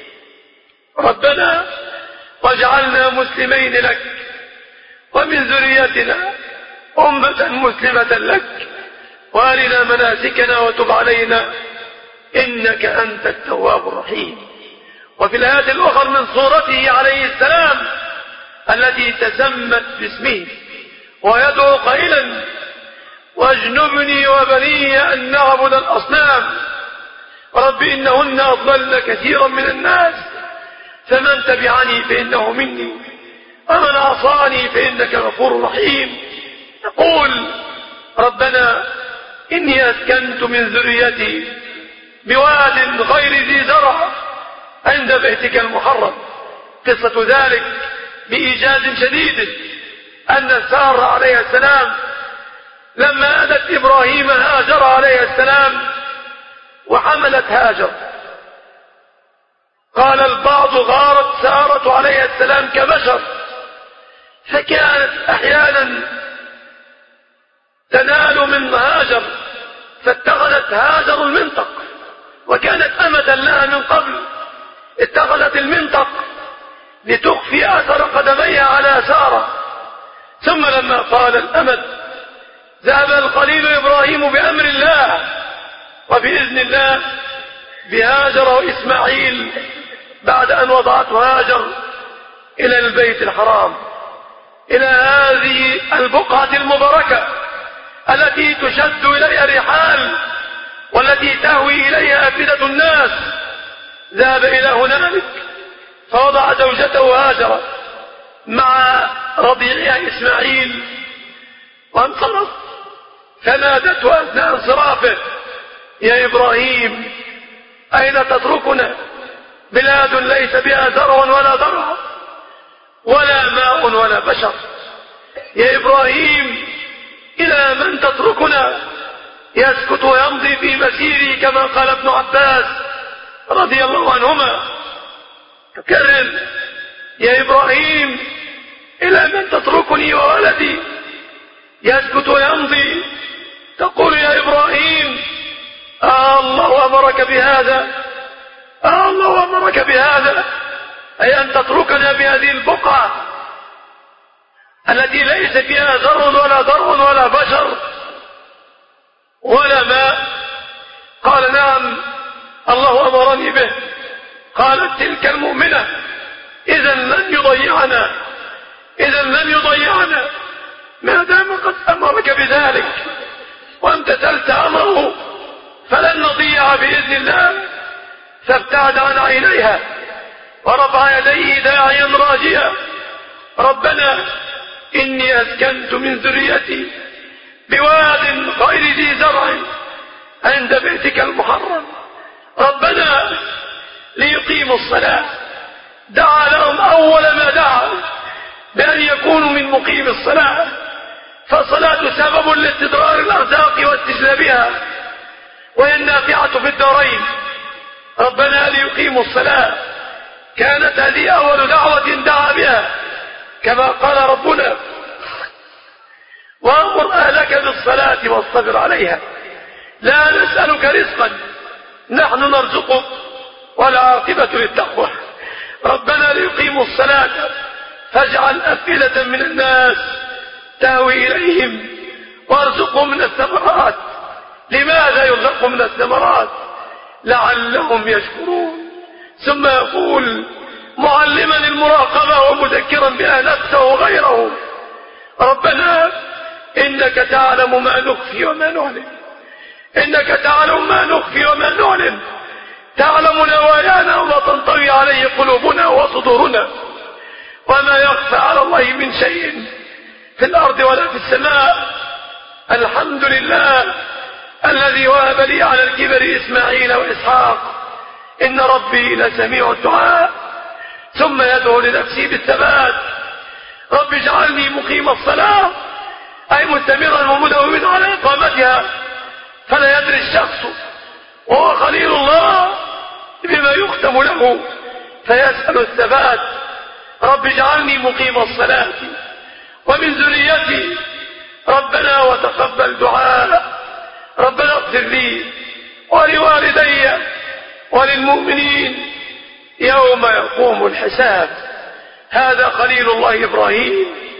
Speaker 7: ربنا واجعلنا مسلمين لك ومن ذريتنا أمة مسلمة لك، وارنا مناسكنا وتب علينا إنك أنت التواب الرحيم. وفي الآية الأخرى من سورته عليه السلام التي تسمت باسمه ويدعو قائلا واجنبني وبني أن نعبد الأصنام رب إنهن أضللن كثيرا من الناس فمن تبعني فإنه مني ومن عصاني فإنك غفور رحيم. يقول ربنا إني أسكنت من ذريتي بواد غير ذي زرع عند بيتك المحرم. قصة ذلك بإيجاز شديد أن سارة عليه السلام لما أتت إبراهيم هاجر عليه السلام وحملت هاجر، قال البعض غارت سارة عليه السلام كبشر، فكانت أحيانا تنال من هاجر فاتخذت هاجر المنطق، وكانت أمة لها من قبل، اتخذت المنطق لتخفي أثر قدميها على سارة. ثم لما طال الأمد ذهب الخليل إبراهيم بأمر الله وبإذن الله بهاجر وإسماعيل بعد أن وضعته هاجر إلى البيت الحرام، إلى هذه البقعة المباركة التي تشد إليها الرحال والتي تهوي إليها أفئدة الناس. ذهب إلى هنالك فوضع زوجته هاجر مع رضيعها إسماعيل وانصرف، فنادته أثناء انصرافه يا إبراهيم أين تتركنا؟ بلاد ليس بها زرع ولا ضرع ولا ماء ولا بشر. يا إبراهيم إلى من تتركنا؟ يسكت ويمضي في مسيره كما قال ابن عباس رضي الله عنهما. تكرر يا إبراهيم إلى من تتركني وولدي؟ يسكت ويمضي. تقول يا إبراهيم آه الله أمرك بهذا، آه الله أمرك بهذا، أي أن تتركنا بهذه البقعة التي ليس فيها زرع ولا ضرع ولا بشر ولا ماء. قال نعم الله أمرني به. قالت تلك المؤمنة إذا لن يضيعنا، إذا لن يضيعنا ما دام قد أمرك بذلك وامتثلت أمره فلن نضيع بإذن الله. فابتعد عن عينيها ورفع يديه داعيا راجيا ربنا إني أسكنت من ذريتي بواد غير ذي زرع عند بيتك المحرم ربنا ليقيموا الصلاة. دعا لهم أول ما دعا بأن يكونوا من مقيم الصلاة، فالصلاة سبب لاستدرار الأرزاق واستجلابها وهي النافعة في الدارين. ربنا ليقيموا الصلاة كانت هذه أول دعوة دعا بها كما قال ربنا وأمر أهلك بالصلاة واصطبر عليها لا نسألك رزقا نحن نرزقك والعاقبة للتقوى. ربنا ليقيموا الصلاة فاجعل أفئدة من الناس تهوي إليهم وارزقهم من الثمرات. لماذا يرزقهم من الثمرات؟ لعلهم يشكرون. ثم يقول معلما المراقبة ومذكرا بها نفسه وغيره ربنا إنك تعلم ما نخفي وما نعلن، إنك تعلم ما نخفي وما نعلن، تعلم نوايانا وما تنطوي عليه قلوبنا وصدورنا، وما يخفى على الله من شيء في الأرض ولا في السماء. الحمد لله الذي وهب لي على الكبر إسماعيل وإسحاق إن ربي لسميع الدعاء. ثم يدعو لنفسه بالثبات رب اجعلني مقيم الصلاة، أي مستمرا ومداوما على إقامتها، فلا يدري الشخص وهو خليل الله بما يختم له فيسأل الثبات. رب اجعلني مقيم الصلاة ومن ذريتي ربنا وتقبل دعاء. ربنا اغفر لي ولوالدي وللمؤمنين يوم يقوم الحساب. هذا خليل الله إبراهيم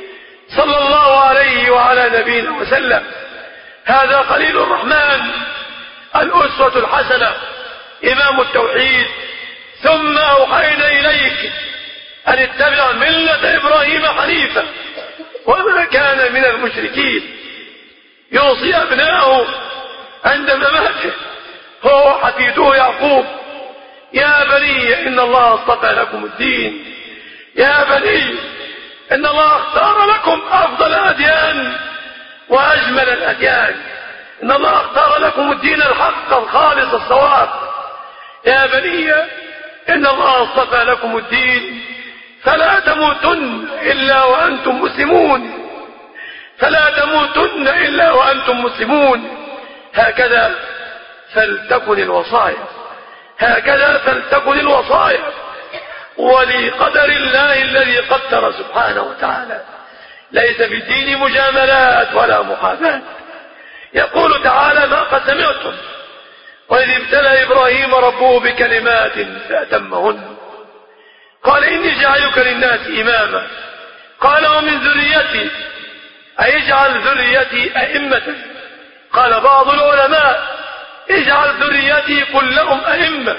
Speaker 7: صلى الله عليه وعلى نبينا وسلم. هذا خليل الرحمن، الأسوة الحسنة، إمام التوحيد. ثم أوحينا إليك أن اتبع ملة إبراهيم حنيفا وما كان من المشركين. يوصي أبناءه عند مماته هو حفيده يعقوب: يا بني إن الله اصطفى لكم الدين، يا بني إن الله اختار لكم أفضل الأديان وأجمل الأديان، إن الله اختار لكم الدين الحق الخالص الصواب. يا بني إن الله اصطفى لكم الدين فلا تموتن إلا وأنتم مسلمون، فلا تموتن إلا وأنتم مسلمون. هكذا فلتكن الوصايا، هكذا فلتكن الوصايا، ولقدر الله الذي قدر سبحانه وتعالى. ليس في الدين مجاملات ولا محاباة. يقول تعالى: ما قد سمعتم وإذ ابتلى إبراهيم ربه بكلمات فأتمهن قال إني جاعلك للناس إماما قال ومن ذريتي أي اجعل ذريتي أئمة. قال بعض العلماء: اجعل ذريتي كلهم أئمة.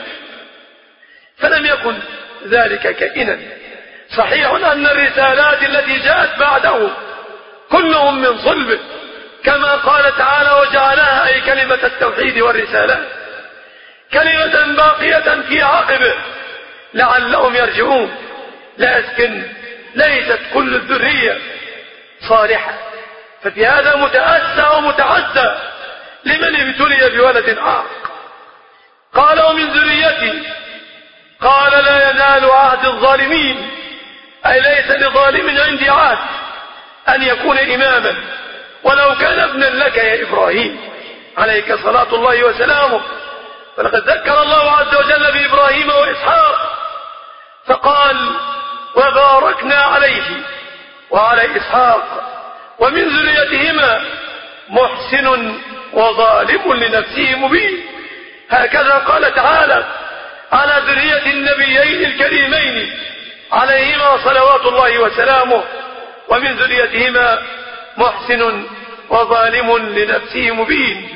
Speaker 7: فلم يكن ذلك كائنا. صحيح أن الرسالات التي جاءت بعده كلهم من صلبه، كما قال تعالى: وجعلها أي كلمة التوحيد والرسالات كلمة باقية في عقبه لعلهم يرجعون. لكن ليست كل الذرية صالحة، ففي هذا متأسى ومتعزى لمن ابتلي بولد عاق. قال: ومن ذريتي قال: لا ينال عهد الظالمين، أي ليس لظالم عندي عهد أن يكون إماما ولو كان ابنا لك يا إبراهيم عليك صلاة الله وسلامه. فلقد ذكر الله عز وجل بإبراهيم وإسحاق فقال: وباركنا عليه وعلى إسحاق ومن ذريتهما محسن وظالم لنفسه مبين. هكذا قال تعالى على ذرية النبيين الكريمين عليهما صلوات الله وسلامه: ومن ذريتهما محسن وظالم لنفسه مبين.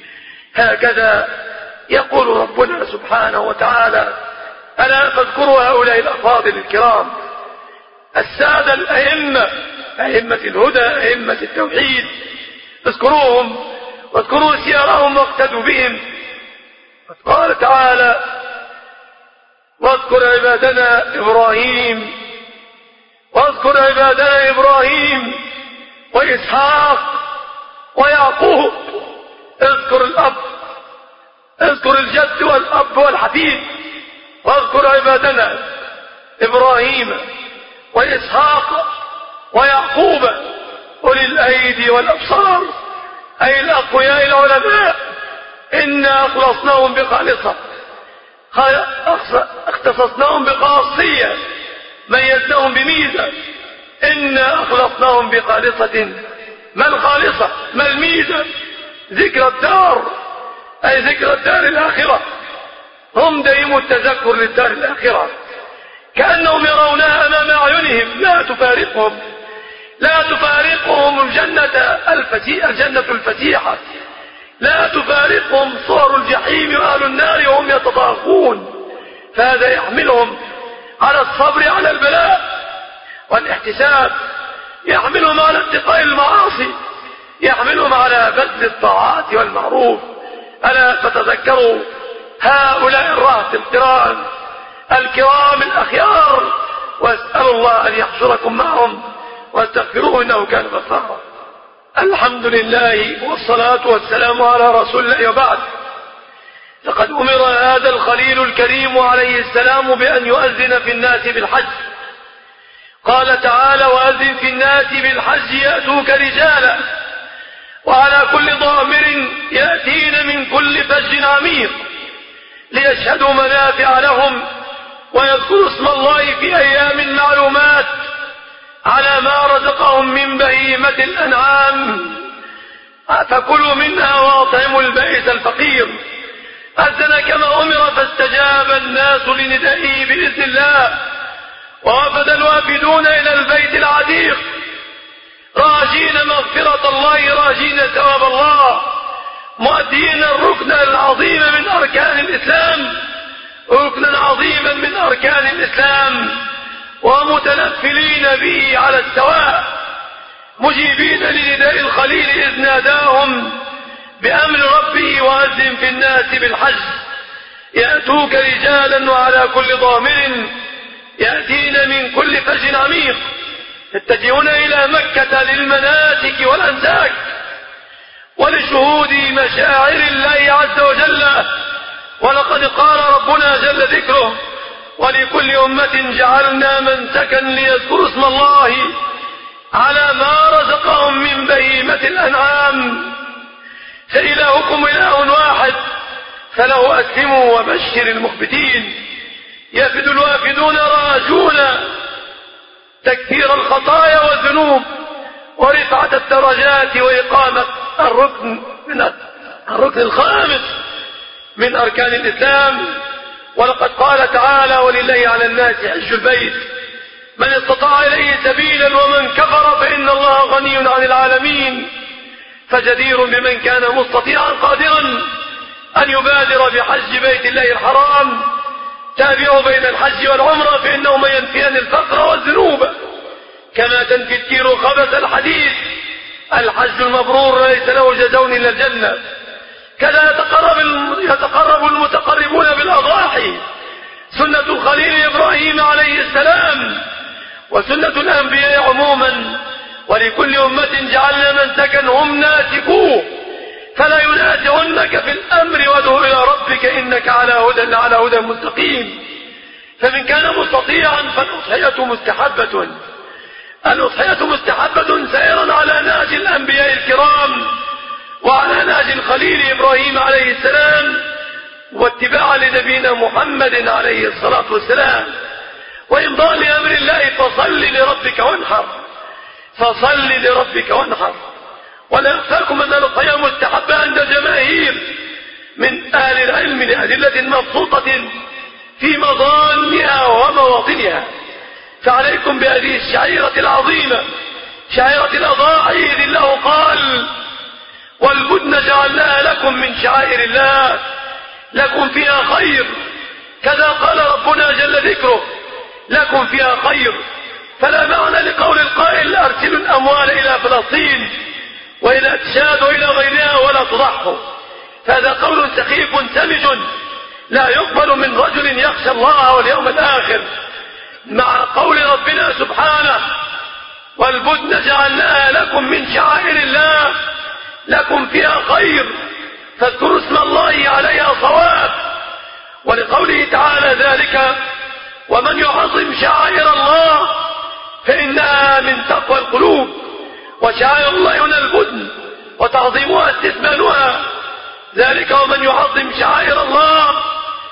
Speaker 7: هكذا يقول ربنا سبحانه وتعالى: ألا تذكروا هؤلاء الأفاضل الكرام السادة الأئمة، أئمة الهدى، أئمة التوحيد، اذكروهم واذكروا سيرهم واقتدوا بهم. قال تعالى: واذكر عبادنا إبراهيم واذكر عبادنا إبراهيم وإسحاق ويعقوب. اذكر الأب، اذكر الجد والأب والحفيد. واذكر عبادنا إبراهيم وإسحاق ويعقوب أولي الأيدي والأبصار، أي الأقوياء العلماء. إنا أخلصناهم بخالصة، اختصصناهم بخاصية، ميزناهم بميزة. إنا أخلصناهم بخالصة. ما الخالصة؟ ما الميزة؟ ذكر الدار، أي ذكر الدار الآخرة. هم دائم التذكر للدار الآخرة، كأنهم يرونها أمام أعينهم، لا تفارقهم لا تفارقهم الجنة الفتيحة الجنة الفتيحة، لا تفارقهم صور الجحيم وأهل النار وهم يتضاغون. فهذا يحملهم على الصبر على البلاء والاحتساب، يحملهم على اتقاء المعاصي، يحملهم على بذل الطاعات والمعروف. ألا فتذكروا هؤلاء الرهط الكرام الكرام الأخيار، واسألوا الله أن يحشركم معهم واستغفروه إنه كان غفارا. الحمد لله والصلاة والسلام على رسول الله، وبعد. فقد أمر هذا الخليل الكريم عليه السلام بأن يؤذن في الناس بالحج. قال تعالى: وأذن في الناس بالحج يأتوك رجالا وعلى كل ضامر يأتين من كل فج عميق ليشهدوا منافع لهم ويذكروا اسم الله في أيام معلومات على ما رزقهم من بهيمة الأنعام فكلوا منها وأطعموا البائس الفقير. أذن كما أمر فاستجاب الناس لندائه بإذن الله، ووفد الوافدون إلى البيت العتيق راجين مغفرة الله، راجين ثواب الله، مؤدين الركن العظيم من أركان الإسلام، ركنا عظيما من أركان الإسلام، ومتنفلين به على السواء، مجيبين لنداء الخليل إذ ناداهم بأمر ربه وأذن في الناس بالحج يأتوك رجالا وعلى كل ضامر يأتين من كل فج عميق، يتجهون إلى مكة للمناسك والأنساك ولشهود مشاعر الله عز وجل. ولقد قال ربنا جل ذكره: ولكل أمة جعلنا منسكا ليذكروا اسم الله على ما رزقهم من بهيمة الأنعام، فإلهكم إله واحد فله أسلموا وبشر المخبتين. يفد الوافدون راجون تكثير الخطايا والذنوب ورفعة الدرجات وإقامة الركن من الركن الخامس من أركان الإسلام. ولقد قال تعالى: ولله على الناس حج البيت من استطاع إليه سبيلا ومن كفر فإن الله غني عن العالمين. فجدير بمن كان مستطيعا قادرا أن يبادر بحج بيت الله الحرام. تابعوا بين الحج والعمرة فإنهما ينفيان الفقر والذنوب كما تنفي التير خبث الحديد. الحج المبرور ليس له جزاء إلا الجنة. كذا يتقرب يتقرب المتقربون بالأضاحي، سنة الخليل إبراهيم عليه السلام وسنة الأنبياء عموما. ولكل أمة جعلنا منسكا هم ناسكوه فلا ينازعنك في الأمر وادع إلى ربك إنك على هدى على هدى مستقيم. فمن كان مستطيعا فالأضحية مستحبة، الأضحية مستحبة سائرا على نهج الأنبياء الكرام وعلى نهج الخليل إبراهيم عليه السلام واتباعا لنبينا محمد عليه الصلاة والسلام. وإمضاء لأمر الله فصل لربك وانحر، فصل لربك وانحر. ولا يخفاكم أن الأضحية مستحبة عند الجماهير من أهل العلم لأدلة مبسوطة في مظانها ومواطنها. فعليكم بهذه الشعيرة العظيمة شعيرة الأضاحي إذ الله قال: والبدن جعلناها لكم من شعائر الله لكم فيها خير. كذا قال ربنا جل ذكره: لكم فيها خير. فلا معنى لقول القائل: أرسلوا الأموال إلى فلسطين وإلى تشاد وإلى غيرها ولا تضحوا. فهذا قول سخيف سمج لا يقبل من رجل يخشى الله واليوم الآخر، مع قول ربنا سبحانه: والبدن جعلناها لكم من شعائر الله لكم فيها خير فاذكروا اسم الله عليها صواب. ولقوله تعالى ذلك: ومن يعظم شعائر الله فإنها من تقوى القلوب. وشعائر الله هنا البدن وتعظيمها استثمانها، ذلك ومن يعظم شعائر الله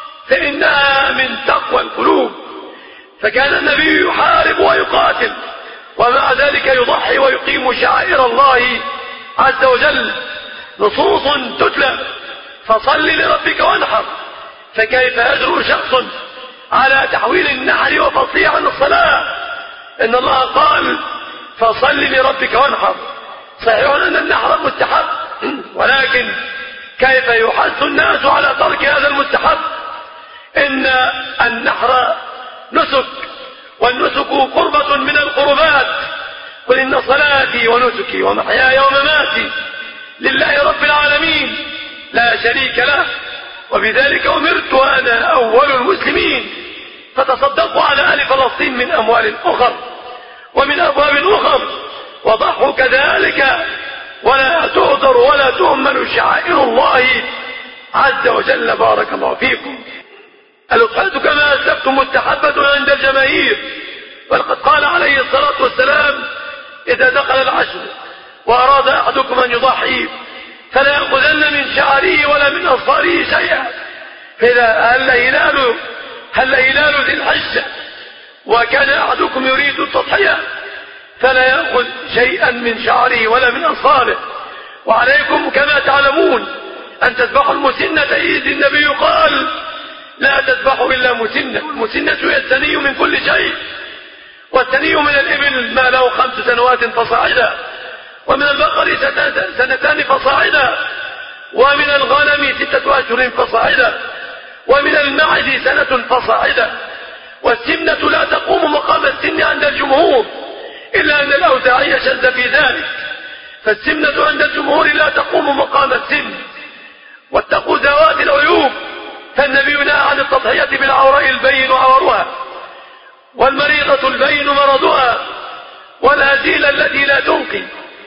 Speaker 7: فإنها من تقوى القلوب. فكان النبي يحارب ويقاتل ومع ذلك يضحي ويقيم شعائر الله عز وجل. نصوص تتلى: فصل لربك وانحر. فكيف يجرؤ شخص على تحويل النحر وفصله عن الصلاة؟ إن الله قال: فصل لربك وانحر. صحيح أن النحر مستحب، ولكن كيف يحث الناس على ترك هذا المستحب؟ إن النحر نسك، والنسك قربة من القربات. قل إن صلاتي ونسكي ومحياي ومماتي لله رب العالمين لا شريك له وبذلك أمرت وأنا أول المسلمين. فتصدقوا على أهل فلسطين من أموال أخر ومن أبواب أخر وضحوا كذلك، ولا تهدر ولا تهمل شعائر الله عز وجل. بارك الله فيكم. الأضحية كما أسلفتم مستحبة عند الجماهير. ولقد قال عليه الصلاة والسلام: إذا دخل العشر وأراد أحدكم أن يضحي فلا يأخذن من شعره ولا من أصفاره شيئا. فإذا هل هلال هل هلال ذي الحجة وكان أحدكم يريد التضحية فلا يأخذ شيئا من شعره ولا من أصفاره. وعليكم كما تعلمون أن تذبحوا المسنة، إذ النبي قال: لا تذبحوا إلا مسنة، والمسنة هي الثني من كل شيء. والثني من الإبل ما له خمس سنوات فصاعدا، ومن البقر سنتان فصاعدا، ومن الغنم ستة أشهر فصاعدا، ومن المعز سنة فصاعدا. والسمنة لا تقوم مقام السن عند الجمهور، إلا أن الأوزاعي شذ في ذلك، فالسمنة عند الجمهور لا تقوم مقام السن. واتقوا ذوات العيوب، فالنبي نهى عن التضحية بالعوراء البين عورها، والمريضة البين مرضها، والهزيلة التي لا تنقي،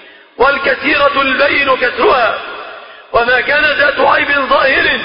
Speaker 7: والكثيرة البين كسرها، وما كان ذات عيب ظاهر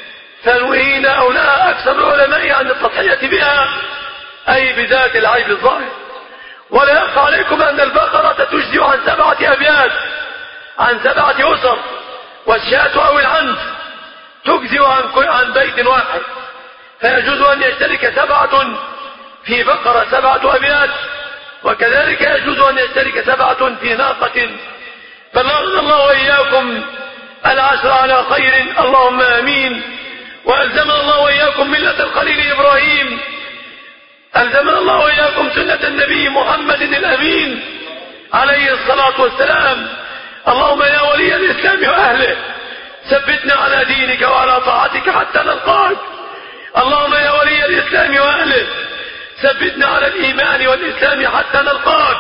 Speaker 7: فنهينا أو نهى أكثر العلماء عن التضحية بها، أي بذات العيب الظاهر. ولا يخفى عليكم أن البقرة تجزي عن سبعة أبيات، عن سبعة أسر، والشاة أو العنز تجزي عن عن بيت واحد، فيجوز أن يشترك سبعة في بقرة سبعة أبيات، وكذلك يجوز أن يشترك سبعة في ناقة. بلغنا الله وإياكم العشر على خير، اللهم آمين. وألزمنا الله وإياكم ملة الخليل إبراهيم، ألزمنا الله وإياكم سنة النبي محمد الأمين عليه الصلاة والسلام. اللهم يا ولي الإسلام وأهله ثبتنا على دينك وعلى طاعتك حتى نلقاك. اللهم يا ولي الإسلام وأهله ثبتنا على الإيمان والإسلام حتى نلقاك،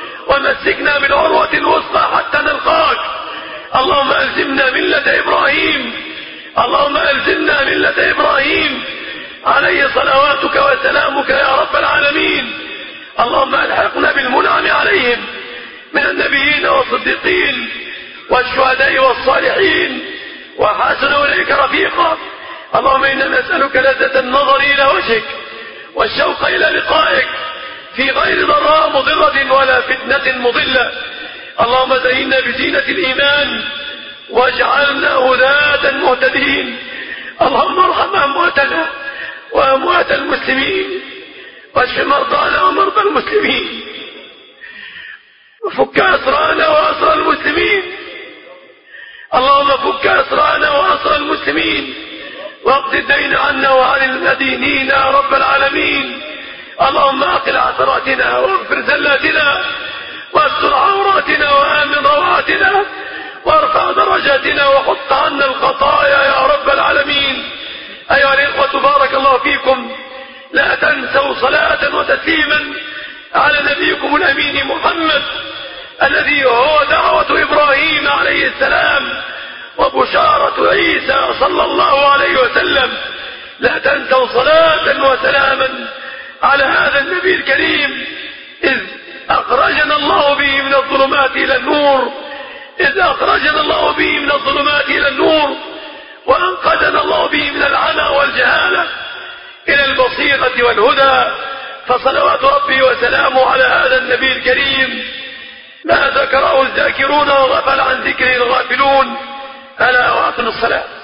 Speaker 7: ومسكنا بالعروة الوثقى حتى نلقاك. اللهم ألزمنا ملة إبراهيم، اللهم ألزمنا ملة إبراهيم عليه صلواتك وسلامك يا رب العالمين. اللهم ألحقنا بالمنعم عليهم من النبيين والصديقين والشهداء والصالحين، وحسن أولئك رفيقا. اللهم إنا نسألك لذة النظر إلى وجهك والشوق إلى لقائك في غير ضراء مضرة ولا فتنة مضلة. اللهم زينا بزينة الإيمان واجعلنا هداة مهتدين. اللهم ارحم أمواتنا وأموات المسلمين، واشف مرضانا ومرضى المسلمين، وفك أسرانا وأسرى المسلمين. اللهم فك أسرانا وأسرى المسلمين، واقض الدين عنا وعن المدينين يا رب العالمين. اللهم أقل عثراتنا واغفر زلاتنا واستر عوراتنا وآمن روعاتنا وارفع درجاتنا وحط عنا الخطايا يا رب العالمين. أيها الإخوة بارك الله فيكم، لا تنسوا صلاة وتسليما على نبيكم الأمين محمد الذي هو دعوة إبراهيم عليه السلام وبشارة عيسى صلى الله عليه وسلم. لا تنسوا صلاة وسلاما على هذا النبي الكريم، إذ أخرجنا الله به من الظلمات إلى النور، إذ أخرجنا الله به من الظلمات إلى النور، وأنقذنا الله به من العمى والجهالة إلى البصيرة والهدى. فصلوات ربي وسلامه على هذا النبي الكريم ما ذكره الذاكرون وغفل عن ذكره الغافلون. ألا وأقم الصلاة.